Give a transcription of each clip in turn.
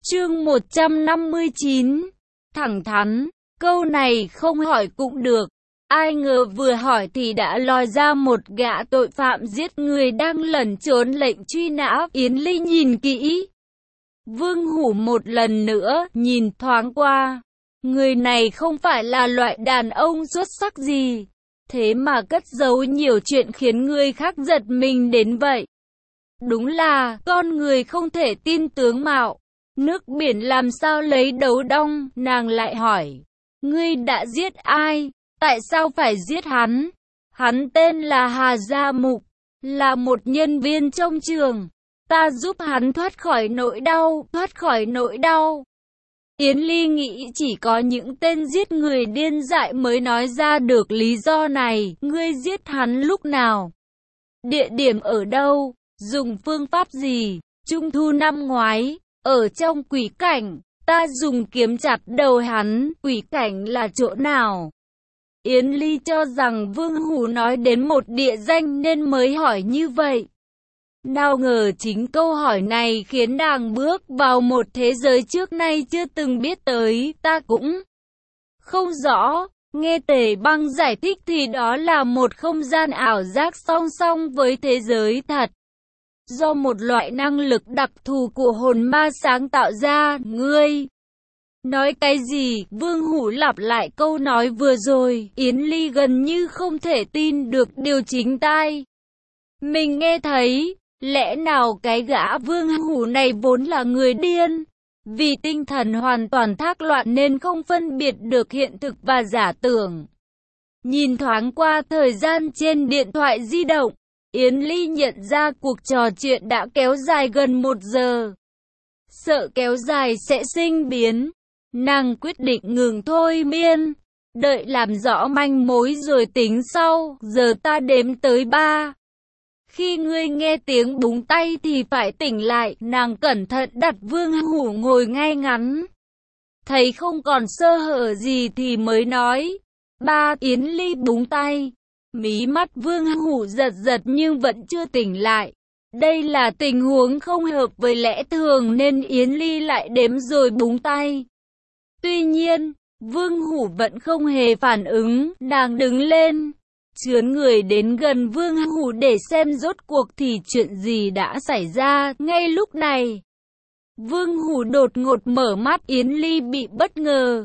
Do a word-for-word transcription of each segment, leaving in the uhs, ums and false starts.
Chương một trăm năm mươi chín. Thẳng thắn, câu này không hỏi cũng được. Ai ngờ vừa hỏi thì đã lòi ra một gã tội phạm giết người đang lẩn trốn lệnh truy nã. Yến Ly nhìn kỹ Vương Hủ một lần nữa, nhìn thoáng qua. Người này không phải là loại đàn ông xuất sắc gì, thế mà cất giấu nhiều chuyện khiến người khác giật mình đến vậy. Đúng là con người không thể tin tướng mạo. Nước biển làm sao lấy đấu đong, nàng lại hỏi. Ngươi đã giết ai? Tại sao phải giết hắn? Hắn tên là Hà Gia Mục, là một nhân viên trong trường. Ta giúp hắn thoát khỏi nỗi đau, thoát khỏi nỗi đau. Yến Ly nghĩ chỉ có những tên giết người điên dại mới nói ra được lý do này. Ngươi giết hắn lúc nào? Địa điểm ở đâu? Dùng phương pháp gì? Trung thu năm ngoái, ở trong quỷ cảnh, ta dùng kiếm chặt đầu hắn. Quỷ cảnh là chỗ nào? Yến Ly cho rằng Vương Hủ nói đến một địa danh nên mới hỏi như vậy. Nào ngờ chính câu hỏi này khiến nàng bước vào một thế giới trước nay chưa từng biết tới. Ta cũng không rõ. Nghe Tề Băng giải thích thì đó là một không gian ảo giác song song với thế giới thật, do một loại năng lực đặc thù của hồn ma sáng tạo ra. Ngươi nói cái gì? Vương Hủ lặp lại câu nói vừa rồi. Yến Ly gần như không thể tin được điều chính tai mình nghe thấy. Lẽ nào cái gã Vương Hủ này vốn là người điên, vì tinh thần hoàn toàn thác loạn nên không phân biệt được hiện thực và giả tưởng? Nhìn thoáng qua thời gian trên điện thoại di động, Yến Ly nhận ra cuộc trò chuyện đã kéo dài gần một giờ. Sợ kéo dài sẽ sinh biến, nàng quyết định ngừng thôi miên, đợi làm rõ manh mối rồi tính sau. Giờ ta đếm tới ba. Khi ngươi nghe tiếng búng tay thì phải tỉnh lại. Nàng cẩn thận đặt Vương Hủ ngồi ngay ngắn, thấy không còn sơ hở gì thì mới nói. Ba. Yến Ly búng tay. Mí mắt Vương Hủ giật giật nhưng vẫn chưa tỉnh lại. Đây là tình huống không hợp với lẽ thường nên Yến Ly lại đếm rồi búng tay. Tuy nhiên, Vương Hủ vẫn không hề phản ứng. Nàng đứng lên, chướn người đến gần Vương Hủ để xem rốt cuộc thì chuyện gì đã xảy ra. Ngay lúc này, Vương Hủ đột ngột mở mắt. Yến Ly bị bất ngờ,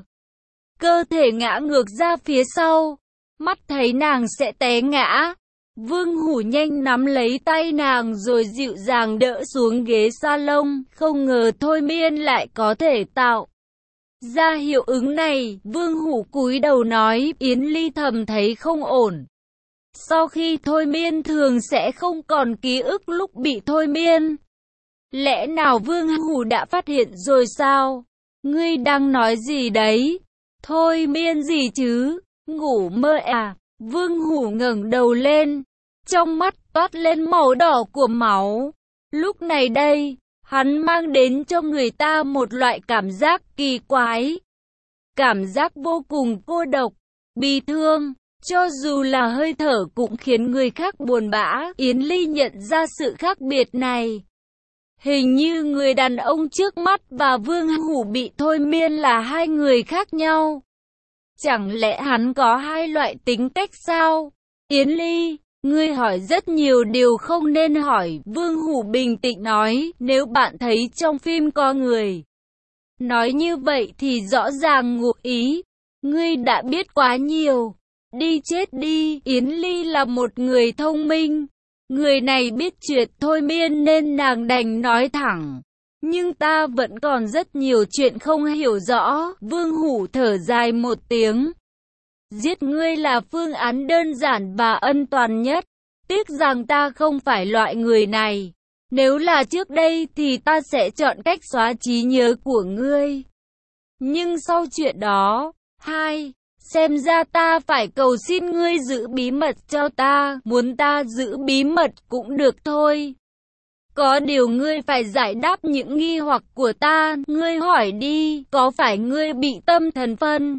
cơ thể ngã ngược ra phía sau. Mắt thấy nàng sẽ té ngã, Vương Hủ nhanh nắm lấy tay nàng rồi dịu dàng đỡ xuống ghế salon. Không ngờ thôi miên lại có thể tạo ra hiệu ứng này. Vương Hủ cúi đầu nói. Yến Ly thầm thấy không ổn. Sau khi thôi miên thường sẽ không còn ký ức lúc bị thôi miên. Lẽ nào Vương Hủ đã phát hiện rồi sao? Ngươi đang nói gì đấy? Thôi miên gì chứ? Ngủ mơ à? Vương Hủ ngẩng đầu lên, trong mắt toát lên màu đỏ của máu. Lúc này đây, hắn mang đến cho người ta một loại cảm giác kỳ quái. Cảm giác vô cùng cô độc, bi thương. Cho dù là hơi thở cũng khiến người khác buồn bã. Yến Ly nhận ra sự khác biệt này. Hình như người đàn ông trước mắt và Vương Hủ bị thôi miên là hai người khác nhau. Chẳng lẽ hắn có hai loại tính cách sao? Yến Ly, ngươi hỏi rất nhiều điều không nên hỏi. Vương Hủ bình tĩnh nói. Nếu bạn thấy trong phim có người nói như vậy thì rõ ràng ngụ ý. Ngươi đã biết quá nhiều. Đi chết đi. Yến Ly là một người thông minh. Người này biết chuyện thôi miên nên nàng đành nói thẳng. Nhưng ta vẫn còn rất nhiều chuyện không hiểu rõ. Vương Hủ thở dài một tiếng. Giết ngươi là phương án đơn giản và an toàn nhất. Tiếc rằng ta không phải loại người này. Nếu là trước đây thì ta sẽ chọn cách xóa trí nhớ của ngươi. Nhưng sau chuyện đó, hai, xem ra ta phải cầu xin ngươi giữ bí mật cho ta. Muốn ta giữ bí mật cũng được thôi. Có điều ngươi phải giải đáp những nghi hoặc của ta. Ngươi hỏi đi, có phải ngươi bị tâm thần phân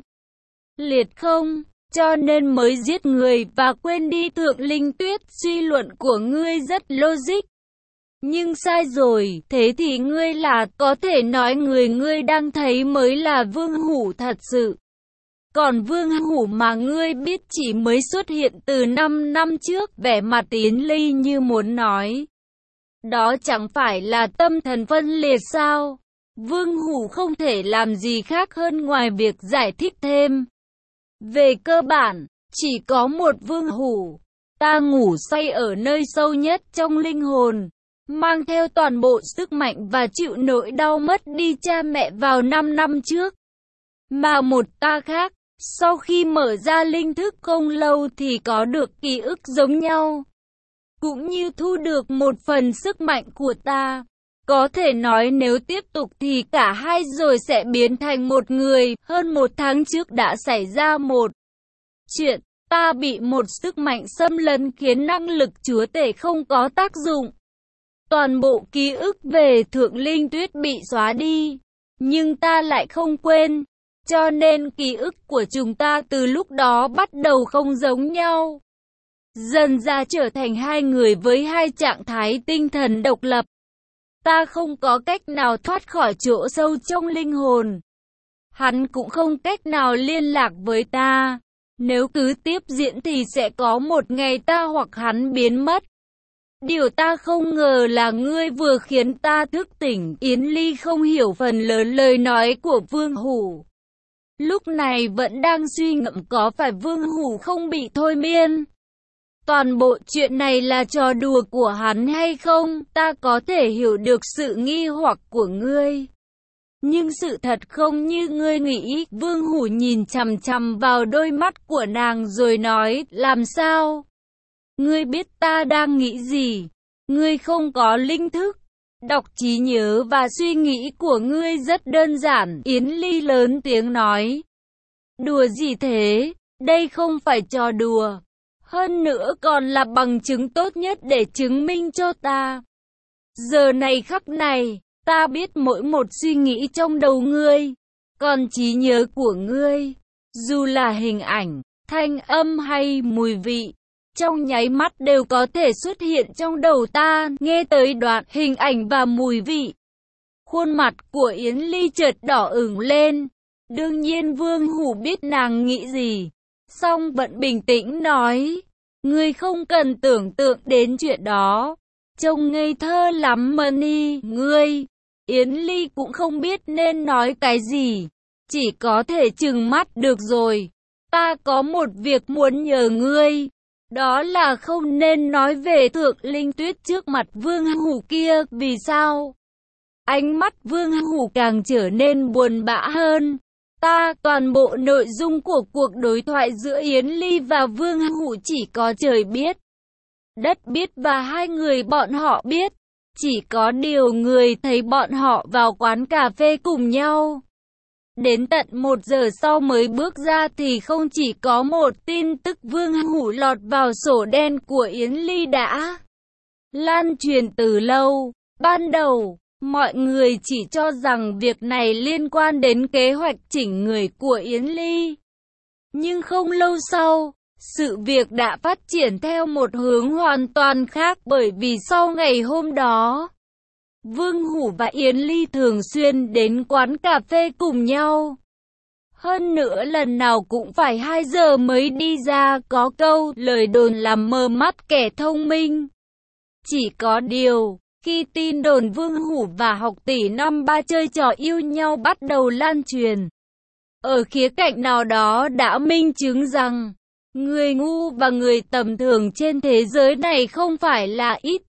liệt không? Cho nên mới giết người và quên đi Thượng Linh Tuyết. Suy luận của ngươi rất logic, Nhưng sai rồi, thế thì ngươi là, có thể nói người ngươi đang thấy mới là Vương Hủ thật sự. Còn Vương Hủ mà ngươi biết chỉ mới xuất hiện từ năm năm trước, vẻ mặt Yến Ly như muốn nói. Đó chẳng phải là tâm thần phân liệt sao? Vương Hủ không thể làm gì khác hơn ngoài việc giải thích thêm. Về cơ bản, chỉ có một Vương Hủ. Ta ngủ say ở nơi sâu nhất trong linh hồn, mang theo toàn bộ sức mạnh và chịu nỗi đau mất đi cha mẹ vào năm năm trước. Mà một ta khác, sau khi mở ra linh thức không lâu thì có được ký ức giống nhau, cũng như thu được một phần sức mạnh của ta. Có thể nói nếu tiếp tục thì cả hai rồi sẽ biến thành một người. Hơn một tháng trước đã xảy ra một chuyện, ta bị một sức mạnh xâm lấn khiến năng lực chúa tể không có tác dụng. Toàn bộ ký ức về Thượng Linh Tuyết bị xóa đi, nhưng ta lại không quên, cho nên ký ức của chúng ta từ lúc đó bắt đầu không giống nhau. Dần ra trở thành hai người với hai trạng thái tinh thần độc lập. Ta không có cách nào thoát khỏi chỗ sâu trong linh hồn. Hắn cũng không cách nào liên lạc với ta. Nếu cứ tiếp diễn thì sẽ có một ngày ta hoặc hắn biến mất. Điều ta không ngờ là ngươi vừa khiến ta thức tỉnh. Yến Ly không hiểu phần lớn lời nói của Vương Hủ. Lúc này vẫn đang suy ngẫm có phải Vương Hủ không bị thôi miên. Toàn bộ chuyện này là trò đùa của hắn hay không? Ta có thể hiểu được sự nghi hoặc của ngươi. Nhưng sự thật không như ngươi nghĩ. Vương Hủ nhìn chằm chằm vào đôi mắt của nàng rồi nói, làm sao? Ngươi biết ta đang nghĩ gì? Ngươi không có linh thức. Đọc trí nhớ và suy nghĩ của ngươi rất đơn giản. Yến Ly lớn tiếng nói. Đùa gì thế? Đây không phải trò đùa. Hơn nữa còn là bằng chứng tốt nhất để chứng minh cho ta. Giờ này khắc này, ta biết mỗi một suy nghĩ trong đầu ngươi. Còn trí nhớ của ngươi, dù là hình ảnh, thanh âm hay mùi vị, trong nháy mắt đều có thể xuất hiện trong đầu ta. Nghe tới đoạn hình ảnh và mùi vị, khuôn mặt của Yến Ly chợt đỏ ửng lên. Đương nhiên Vương Hủ biết nàng nghĩ gì, song vẫn bình tĩnh nói, ngươi không cần tưởng tượng đến chuyện đó. Trông ngây thơ lắm Mani, ngươi. Yến Ly cũng không biết nên nói cái gì, chỉ có thể trừng mắt. Được rồi, ta có một việc muốn nhờ ngươi. Đó là không nên nói về Thượng Linh Tuyết trước mặt Vương Hủ kia. Vì sao? Ánh mắt Vương Hủ càng trở nên buồn bã hơn. Ta, toàn bộ nội dung của cuộc đối thoại giữa Yến Ly và Vương Hủ chỉ có trời biết, đất biết và hai người bọn họ biết. Chỉ có điều người thấy bọn họ vào quán cà phê cùng nhau. Đến tận một giờ sau mới bước ra thì không chỉ có một tin tức Vương Hủ lọt vào sổ đen của Yến Ly đã lan truyền từ lâu. Ban đầu, mọi người chỉ cho rằng việc này liên quan đến kế hoạch chỉnh người của Yến Ly. Nhưng không lâu sau, sự việc đã phát triển theo một hướng hoàn toàn khác, bởi vì sau ngày hôm đó, Vương Hủ và Yến Ly thường xuyên đến quán cà phê cùng nhau. Hơn nữa lần nào cũng phải hai giờ mới đi ra, có câu lời đồn làm mờ mắt kẻ thông minh. Chỉ có điều, khi tin đồn Vương Hủ và Học Tỷ năm ba chơi trò yêu nhau bắt đầu lan truyền, ở khía cạnh nào đó đã minh chứng rằng người ngu và người tầm thường trên thế giới này không phải là ít.